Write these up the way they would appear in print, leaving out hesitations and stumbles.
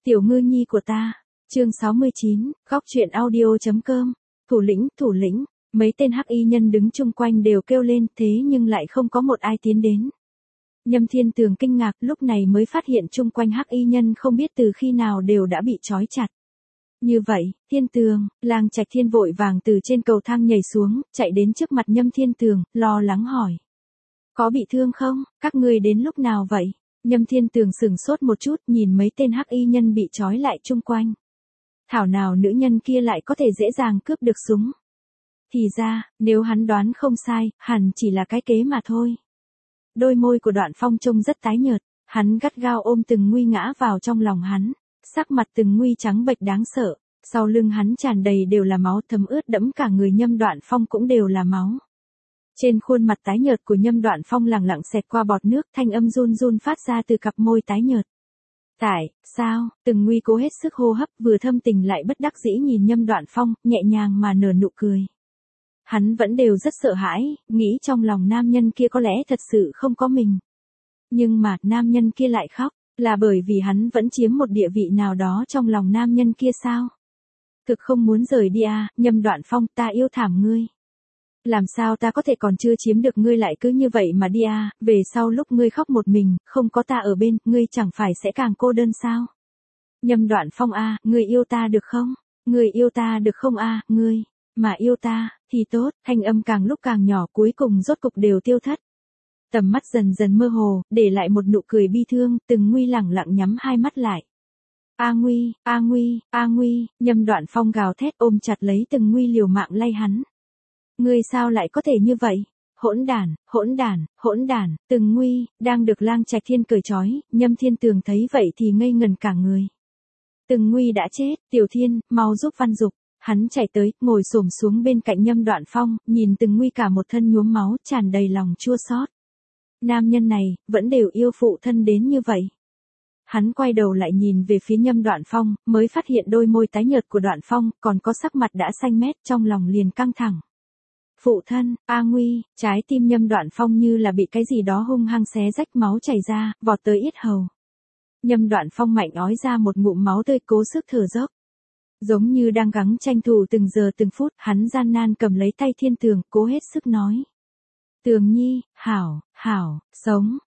Tiểu ngư nhi của ta. Chương 69, góc truyện audio.com. Thủ lĩnh, mấy tên hắc y nhân đứng chung quanh đều kêu lên, thế nhưng lại không có một ai tiến đến. Nhâm Thiên Tường kinh ngạc, lúc này mới phát hiện chung quanh hắc y nhân không biết từ khi nào đều đã bị trói chặt. Như vậy, Thiên Tường, Lang Trạch Thiên vội vàng từ trên cầu thang nhảy xuống, chạy đến trước mặt Nhâm Thiên Tường, lo lắng hỏi. Có bị thương không, các ngươi đến lúc nào vậy? Nhâm Thiên Tường sửng sốt một chút, nhìn mấy tên hắc y nhân bị trói lại chung quanh. Thảo nào nữ nhân kia lại có thể dễ dàng cướp được súng. Thì ra, nếu hắn đoán không sai, hẳn chỉ là cái kế mà thôi. Đôi môi của Đoạn Phong trông rất tái nhợt, hắn gắt gao ôm Từng Nguy ngã vào trong lòng hắn, sắc mặt Từng Nguy trắng bệch đáng sợ, sau lưng hắn tràn đầy đều là máu thấm ướt đẫm cả người Nhâm Đoạn Phong cũng đều là máu. Trên khuôn mặt tái nhợt của Nhâm Đoạn Phong lẳng lặng xẹt qua bọt nước, thanh âm run run phát ra từ cặp môi tái nhợt. Tại sao? Từng Nguy cố hết sức hô hấp, vừa thâm tình lại bất đắc dĩ nhìn Nhâm Đoạn Phong, nhẹ nhàng mà nở nụ cười. Hắn vẫn đều rất sợ hãi, nghĩ trong lòng nam nhân kia có lẽ thật sự không có mình. Nhưng mà, nam nhân kia lại khóc, là bởi vì hắn vẫn chiếm một địa vị nào đó trong lòng nam nhân kia sao? Thực không muốn rời đi à, Nhâm Đoạn Phong, ta yêu thảm ngươi. Làm sao ta có thể còn chưa chiếm được ngươi lại cứ như vậy mà đi à, về sau lúc ngươi khóc một mình, không có ta ở bên, ngươi chẳng phải sẽ càng cô đơn sao? Nhâm Đoạn Phong à, ngươi yêu ta được không? Ngươi yêu ta được không à, ngươi? Mà yêu ta, thì tốt, thanh âm càng lúc càng nhỏ cuối cùng rốt cục đều tiêu thất. Tầm mắt dần dần mơ hồ, để lại một nụ cười bi thương, Từng Nguy lẳng lặng nhắm hai mắt lại. A Nguy, A Nguy, A Nguy, Nhâm Đoạn Phong gào thét ôm chặt lấy Từng Nguy liều mạng lay hắn. Ngươi sao lại có thể như vậy? Hỗn đản, hỗn đản, hỗn đản, Từng Nguy, đang được Lang Trạch Thiên cởi trói, Nhâm Thiên Tường thấy vậy thì ngây ngần cả người. Từng Nguy đã chết, Tiểu Thiên, mau giúp Văn Dục. Hắn chạy tới, ngồi xổm xuống bên cạnh Nhâm Đoạn Phong, nhìn Từng Nguy cả một thân nhuốm máu, tràn đầy lòng chua xót. Nam nhân này, vẫn đều yêu phụ thân đến như vậy. Hắn quay đầu lại nhìn về phía Nhâm Đoạn Phong, mới phát hiện đôi môi tái nhợt của Đoạn Phong, còn có sắc mặt đã xanh mét, trong lòng liền căng thẳng. Phụ thân, A Nguy, trái tim Nhâm Đoạn Phong như là bị cái gì đó hung hăng xé rách, máu chảy ra, vọt tới yết hầu. Nhâm Đoạn Phong mạnh ói ra một ngụm máu tươi, cố sức thở dốc. Giống như đang gắng tranh thủ từng giờ từng phút, hắn gian nan cầm lấy tay Thiên Tường, cố hết sức nói. Tường Nhi, hảo, hảo, sống,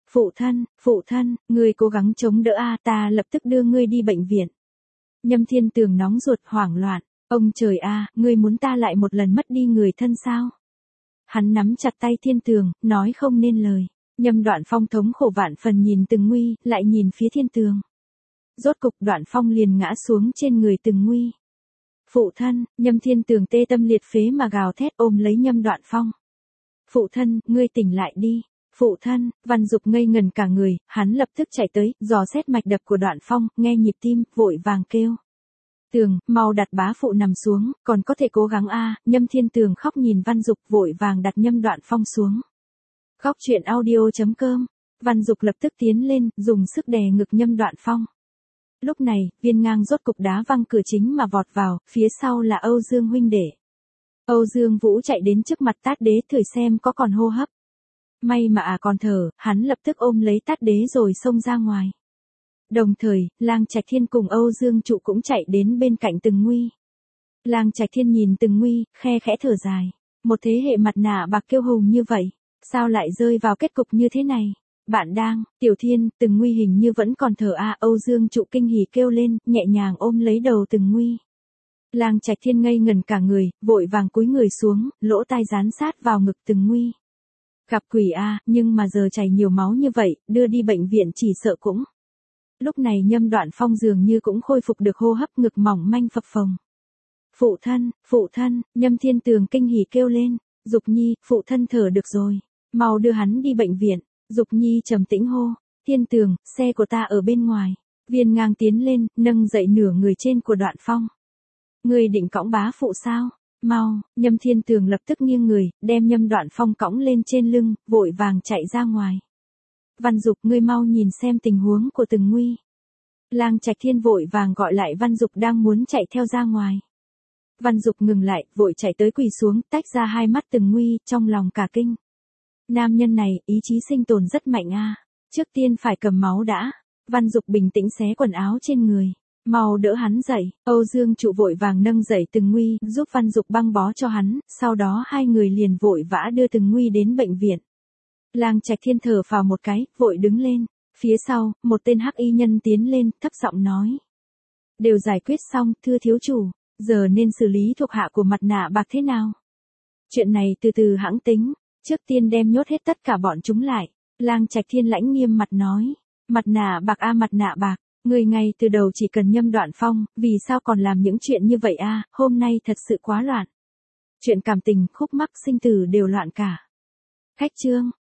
phụ thân, ngươi cố gắng chống đỡ a, ta lập tức đưa ngươi đi bệnh viện. Nhâm Thiên Tường nóng ruột hoảng loạn, ông trời a, ngươi muốn ta lại một lần mất đi người thân sao? Hắn nắm chặt tay Thiên Tường, nói không nên lời. Nhâm Đoạn Phong thống khổ vạn phần nhìn Từng Nguy, lại nhìn phía Thiên Tường. Rốt cục Đoạn Phong liền ngã xuống trên người Từng Nguy. Phụ thân, Nhâm Thiên Tường tê tâm liệt phế mà gào thét ôm lấy Nhâm Đoạn Phong. Phụ thân, ngươi tỉnh lại đi. Phụ thân, Văn Dục ngây ngần cả người, hắn lập tức chạy tới, dò xét mạch đập của Đoạn Phong, nghe nhịp tim, vội vàng kêu. Tường, mau đặt bá phụ nằm xuống, còn có thể cố gắng a. Nhâm Thiên Tường khóc nhìn Văn Dục, vội vàng đặt Nhâm Đoạn Phong xuống. Góc truyện audio.com. Văn Dục lập tức tiến lên, dùng sức đè ngực Nhâm Đoạn Phong. Lúc này, Viên Ngang rốt cục đá văng cửa chính mà vọt vào, phía sau là Âu Dương huynh đệ. Âu Dương Vũ chạy đến trước mặt Tát Đế thử xem có còn hô hấp. May mà còn thở, hắn lập tức ôm lấy Tát Đế rồi xông ra ngoài. Đồng thời, Lang Trạch Thiên cùng Âu Dương Trụ cũng chạy đến bên cạnh Từng Nguy. Lang Trạch Thiên nhìn Từng Nguy, khe khẽ thở dài. Một thế hệ mặt nạ bạc kiêu hùng như vậy, sao lại rơi vào kết cục như thế này? Bạn đang, Tiểu Thiên, Từng Nguy hình như vẫn còn thở a. Âu Dương Trụ kinh hỉ kêu lên, nhẹ nhàng ôm lấy đầu Từng Nguy. Lang Trạch Thiên ngây ngần cả người, vội vàng cúi người xuống, lỗ tai dán sát vào ngực Từng Nguy. Gặp quỷ a, nhưng mà giờ chảy nhiều máu như vậy, đưa đi bệnh viện chỉ sợ cũng. Lúc này Nhâm Đoạn Phong dường như cũng khôi phục được hô hấp, ngực mỏng manh phập phồng. Phụ thân, Nhâm Thiên Tường kinh hỉ kêu lên, Dục Nhi, phụ thân thở được rồi, mau đưa hắn đi bệnh viện. Dục Nhi trầm tĩnh hô, Thiên Tường, xe của ta ở bên ngoài. Viên Ngang tiến lên, nâng dậy nửa người trên của Đoạn Phong. Ngươi định cõng bá phụ sao? Mau, Nhâm Thiên Tường lập tức nghiêng người, đem Nhâm Đoạn Phong cõng lên trên lưng, vội vàng chạy ra ngoài. Văn Dục, ngươi mau nhìn xem tình huống của Từng Nguy. Lang Trạch Thiên vội vàng gọi lại Văn Dục đang muốn chạy theo ra ngoài. Văn Dục ngừng lại, vội chạy tới quỳ xuống, tách ra hai mắt Từng Nguy, trong lòng cả kinh. Nam nhân này, ý chí sinh tồn rất mạnh a. Trước tiên phải cầm máu đã. Văn Dục bình tĩnh xé quần áo trên người. Mau đỡ hắn dậy, Âu Dương Trụ vội vàng nâng dậy Từng Nguy, giúp Văn Dục băng bó cho hắn, sau đó hai người liền vội vã đưa Từng Nguy đến bệnh viện. Lang Trạch Thiên thở phào một cái, vội đứng lên. Phía sau, một tên hắc y nhân tiến lên, thấp giọng nói. Đều giải quyết xong, thưa thiếu chủ, giờ nên xử lý thuộc hạ của Mặt Nạ Bạc thế nào? Chuyện này từ từ hãng tính, trước tiên đem nhốt hết tất cả bọn chúng lại. Lang Trạch Thiên lãnh nghiêm mặt nói. Mặt Nạ Bạc a Mặt Nạ Bạc, người ngay từ đầu chỉ cần Nhâm Đoạn Phong, vì sao còn làm những chuyện như vậy a? Hôm nay thật sự quá loạn. Chuyện cảm tình, khúc mắc sinh tử đều loạn cả. Khách trương.